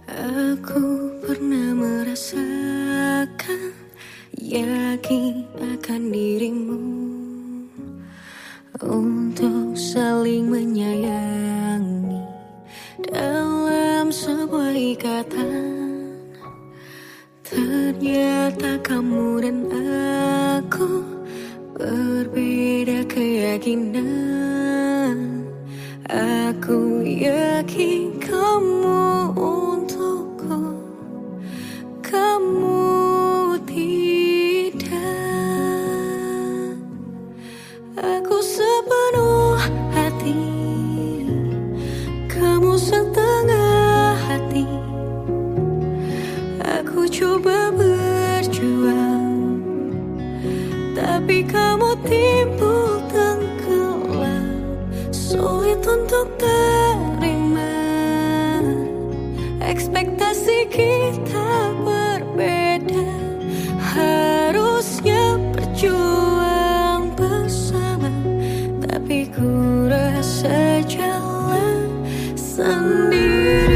Aku pernah merasakan yakin akan dirimu, untuk saling menyayangi dalam sebuah ikatan. Ternyata kamu dan aku berbeda keyakinan. Aku yakin kamu untukku, kamu tidak. Aku sepenuh hati, kamu setengah hati. Aku coba berjuang, tapi kamu timbul tenggelam. Sulit untuk terima, ekspektasi kita berbeda. Harusnya berjuang bersama, tapi ku rasa jalan sendiri.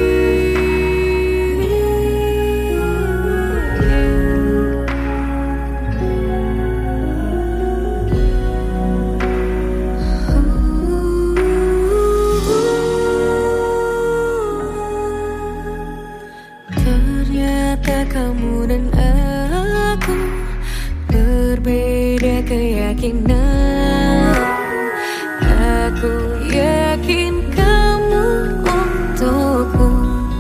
Ternyata kamu dan aku berbeda keyakinan. Aku yakin kamu untukku,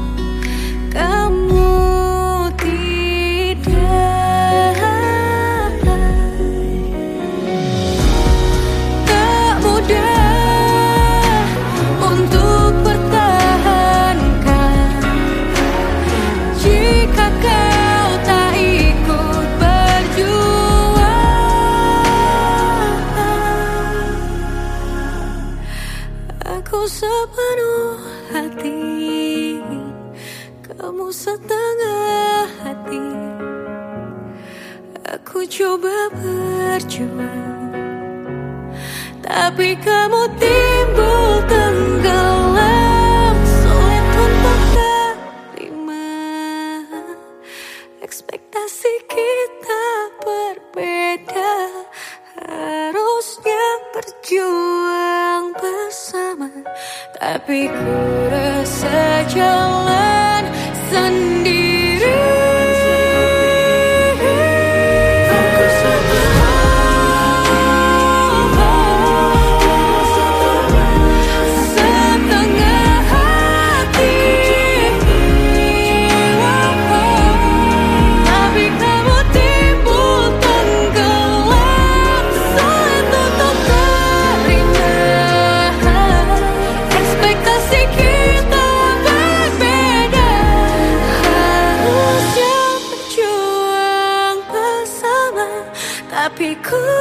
kamu tidak. Tak mudah untuk bertahankan jika kau tak ikut berjuang. Aku sepenuh hati, kamu setengah hati. Aku coba berjuang, tapi kamu timbul tenggelam. Sulit untuk terima, ekspektasi kita berbeda. Harusnya berjuang bersama, tapi ku rasa jalan sendiri. Setengah hati, tapi kamu timbul tenggelam. Sulit untuk terima, ekspektasi kita berbeda. Harusnya berjuang bersama, tapi ku